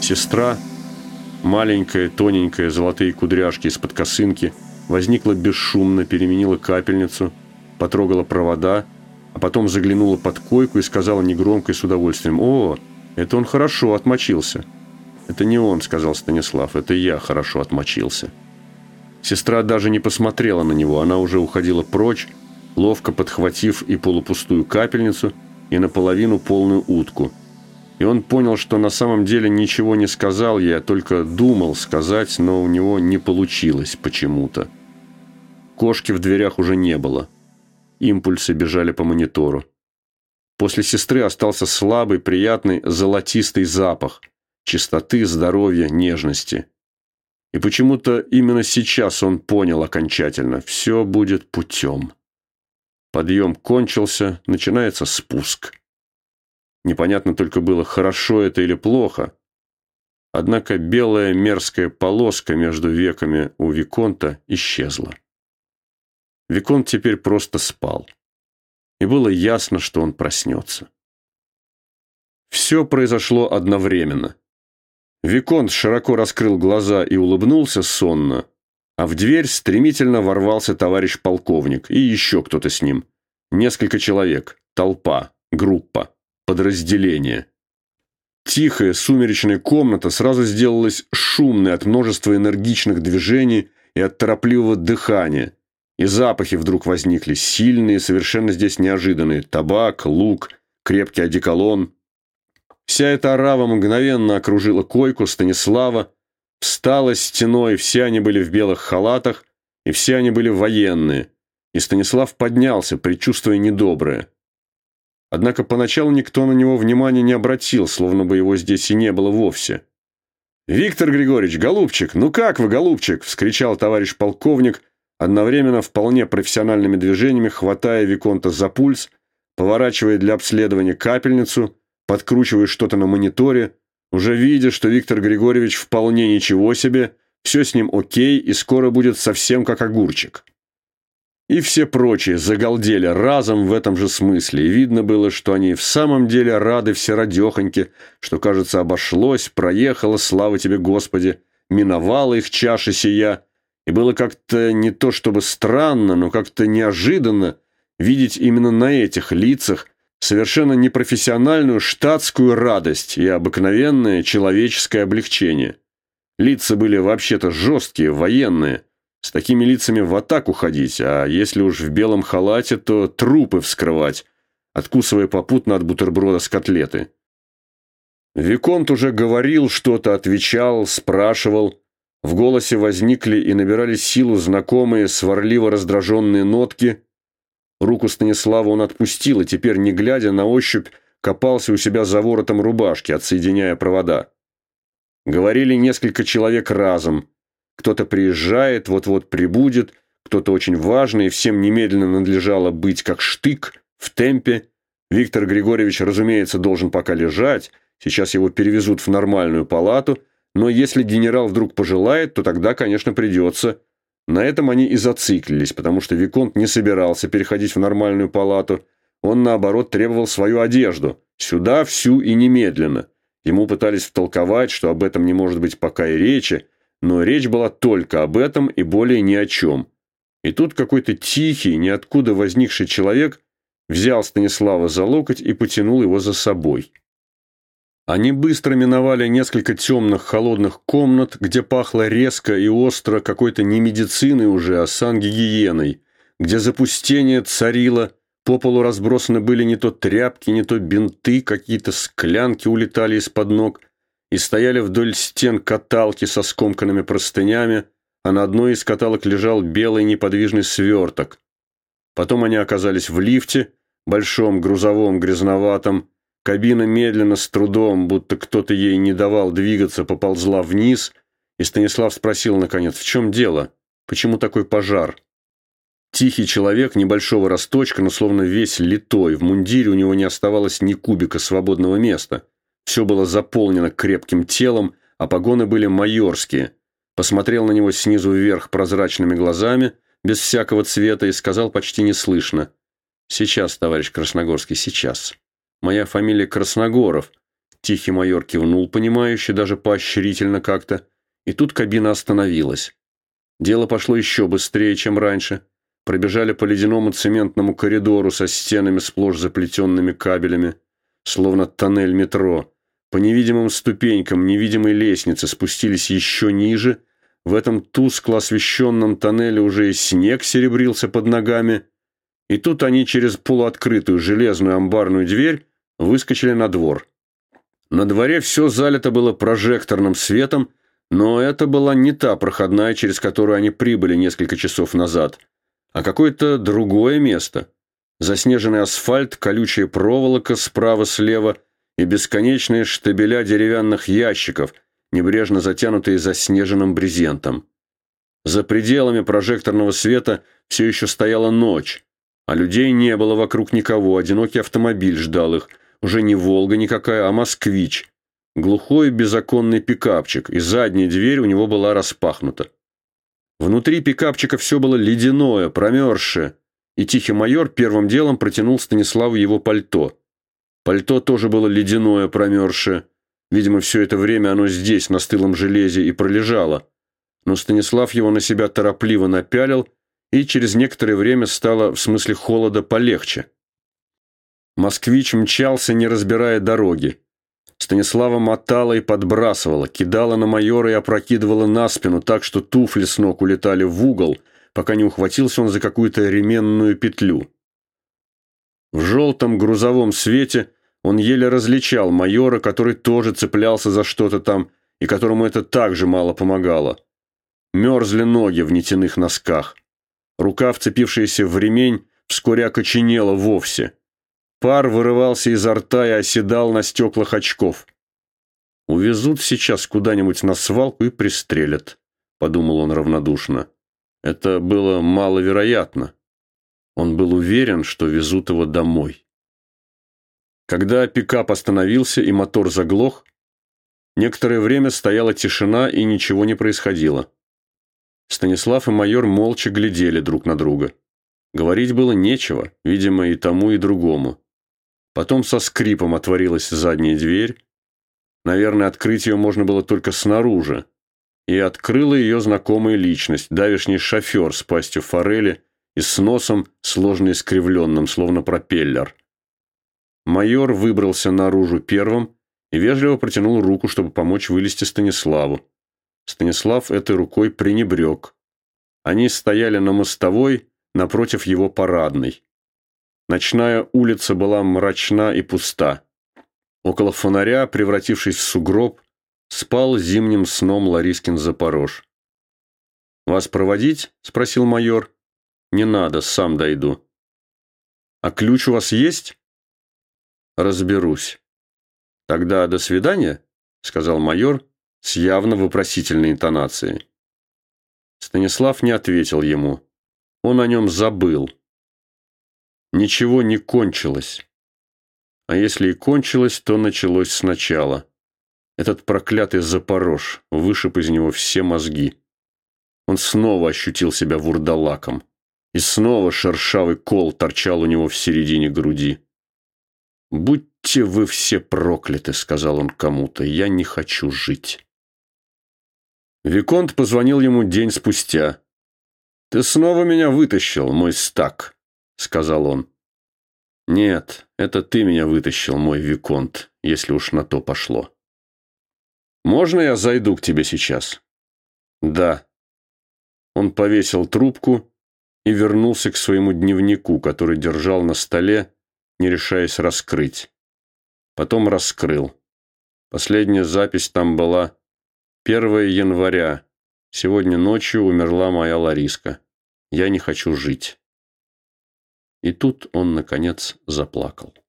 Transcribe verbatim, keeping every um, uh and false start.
Сестра, маленькая, тоненькая, золотые кудряшки из-под косынки, возникла бесшумно, переменила капельницу, потрогала провода, а потом заглянула под койку и сказала негромко и с удовольствием: «О, это он хорошо отмочился». «Это не он», — сказал Станислав, — «это я хорошо отмочился». Сестра даже не посмотрела на него, она уже уходила прочь, ловко подхватив и полупустую капельницу, и наполовину полную утку. И он понял, что на самом деле ничего не сказал ей, а только думал сказать, но у него не получилось почему-то. Кошки в дверях уже не было. Импульсы бежали по монитору. После сестры остался слабый, приятный, золотистый запах чистоты, здоровья, нежности. И почему-то именно сейчас он понял окончательно: все будет путем. Подъем кончился, начинается спуск. Непонятно только было, хорошо это или плохо. Однако белая мерзкая полоска между веками у виконта исчезла. Виконт теперь просто спал. И было ясно, что он проснется. Все произошло одновременно. Виконт широко раскрыл глаза и улыбнулся сонно, а в дверь стремительно ворвался товарищ полковник и еще кто-то с ним. Несколько человек, толпа, группа, подразделение. Тихая сумеречная комната сразу сделалась шумной от множества энергичных движений и от торопливого дыхания. И запахи вдруг возникли, сильные, совершенно здесь неожиданные. Табак, лук, крепкий одеколон. Вся эта орава мгновенно окружила койку Станислава, встала стеной, все они были в белых халатах, и все они были военные. И Станислав поднялся, предчувствуя недоброе. Однако поначалу никто на него внимания не обратил, словно бы его здесь и не было вовсе. «Виктор Григорьевич, голубчик, ну как вы, голубчик?» — вскричал товарищ полковник, одновременно вполне профессиональными движениями хватая виконта за пульс, поворачивая для обследования капельницу, подкручивая что-то на мониторе, уже видя, что Виктор Григорьевич вполне ничего себе, все с ним окей и скоро будет совсем как огурчик. И все прочие загалдели разом в этом же смысле, и видно было, что они в самом деле рады всерадехоньке, что, кажется, обошлось, проехало, слава тебе, Господи, миновала их чаша сия, и было как-то не то чтобы странно, но как-то неожиданно видеть именно на этих лицах совершенно непрофессиональную штатскую радость и обыкновенное человеческое облегчение. Лица были вообще-то жесткие, военные. С такими лицами в атаку ходить, а если уж в белом халате, то трупы вскрывать, откусывая попутно от бутерброда с котлеты. Виконт уже говорил что-то, отвечал, спрашивал. В голосе возникли и набирали силу знакомые сварливо раздраженные нотки. Руку Станислава он отпустил и теперь, не глядя, на ощупь копался у себя за воротом рубашки, отсоединяя провода. Говорили несколько человек разом. Кто-то приезжает, вот-вот прибудет, кто-то очень важный, и всем немедленно надлежало быть как штык, в темпе. Виктор Григорьевич, разумеется, должен пока лежать, сейчас его перевезут в нормальную палату, но если генерал вдруг пожелает, то тогда, конечно, придется. На этом они и зациклились, потому что виконт не собирался переходить в нормальную палату. Он, наоборот, требовал свою одежду. Сюда, всю и немедленно. Ему пытались втолковать, что об этом не может быть пока и речи, но речь была только об этом и более ни о чем. И тут какой-то тихий, ниоткуда возникший человек взял Станислава за локоть и потянул его за собой. Они быстро миновали несколько темных холодных комнат, где пахло резко и остро какой-то не медициной уже, а сангигиеной, где запустение царило, по полу разбросаны были не то тряпки, не то бинты, какие-то склянки улетали из-под ног, и стояли вдоль стен каталки со скомканными простынями, а на одной из каталок лежал белый неподвижный сверток. Потом они оказались в лифте, большом, грузовом, грязноватом. Кабина медленно, с трудом, будто кто-то ей не давал двигаться, поползла вниз, и Станислав спросил, наконец, в чем дело? Почему такой пожар? Тихий человек, небольшого росточка, но словно весь литой, в мундире у него не оставалось ни кубика свободного места. Все было заполнено крепким телом, а погоны были майорские. Посмотрел на него снизу вверх прозрачными глазами, без всякого цвета, и сказал почти неслышно: «Сейчас, товарищ Красногорский, сейчас. Моя фамилия Красногоров. Тихий майор кивнул понимающе, даже поощрительно как-то. И тут кабина остановилась. Дело пошло еще быстрее, чем раньше. Пробежали по ледяному цементному коридору со стенами, сплошь заплетенными кабелями, словно тоннель метро. По невидимым ступенькам невидимой лестницы спустились еще ниже. В этом тускло освещенном тоннеле уже и снег серебрился под ногами. И тут они через полуоткрытую железную амбарную дверь выскочили на двор. На дворе все залито было прожекторным светом, но это была не та проходная, через которую они прибыли несколько часов назад, а какое-то другое место. Заснеженный асфальт, колючая проволока справа-слева и бесконечные штабеля деревянных ящиков, небрежно затянутые заснеженным брезентом. За пределами прожекторного света все еще стояла ночь, а людей не было вокруг никого, одинокий автомобиль ждал их, уже не «Волга» никакая, а «Москвич». Глухой безоконный пикапчик, и задняя дверь у него была распахнута. Внутри пикапчика все было ледяное, промерзшее, и Тихий майор первым делом протянул Станиславу его пальто. Пальто тоже было ледяное, промерзшее. Видимо, все это время оно здесь, на стылом железе, и пролежало. Но Станислав его на себя торопливо напялил, и через некоторое время стало, в смысле холода, полегче. Москвич мчался, не разбирая дороги. Станислава мотала и подбрасывала, кидала на майора и опрокидывала на спину так, что туфли с ног улетали в угол, пока не ухватился он за какую-то ременную петлю. В желтом грузовом свете он еле различал майора, который тоже цеплялся за что-то там, и которому это также мало помогало. Мерзли ноги в нитяных носках. Рука, вцепившаяся в ремень, вскоре окоченела вовсе. Пар вырывался изо рта и оседал на стеклах очков. «Увезут сейчас куда-нибудь на свалку и пристрелят», — подумал он равнодушно. Это было маловероятно. Он был уверен, что везут его домой. Когда пикап остановился и мотор заглох, некоторое время стояла тишина и ничего не происходило. Станислав и майор молча глядели друг на друга. Говорить было нечего, видимо, и тому, и другому. Потом со скрипом отворилась задняя дверь. Наверное, открыть ее можно было только снаружи. И открыла ее знакомая личность, давешний шофер с пастью форели и с носом, сложно искривленным, словно пропеллер. Майор выбрался наружу первым и вежливо протянул руку, чтобы помочь вылезти Станиславу. Станислав этой рукой пренебрег. Они стояли на мостовой напротив его парадной. Ночная улица была мрачна и пуста. Около фонаря, превратившись в сугроб, спал зимним сном Ларискин Запорож. «Вас проводить?» – спросил майор. «Не надо, сам дойду». «А ключ у вас есть?» «Разберусь». «Тогда до свидания», – сказал майор с явно вопросительной интонацией. Станислав не ответил ему. Он о нем забыл. Ничего не кончилось. А если и кончилось, то началось сначала. Этот проклятый Запорож вышиб из него все мозги. Он снова ощутил себя вурдалаком. И снова шершавый кол торчал у него в середине груди. «Будьте вы все прокляты», — сказал он кому-то, — «я не хочу жить». Виконт позвонил ему день спустя. «Ты снова меня вытащил, мой стак», — сказал он. «Нет, это ты меня вытащил, мой Виконт, если уж на то пошло». «Можно я зайду к тебе сейчас?» «Да». Он повесил трубку и вернулся к своему дневнику, который держал на столе, не решаясь раскрыть. Потом раскрыл. Последняя запись там была: первое января. Сегодня ночью умерла моя Лариска. Я не хочу жить. И тут он, наконец, заплакал.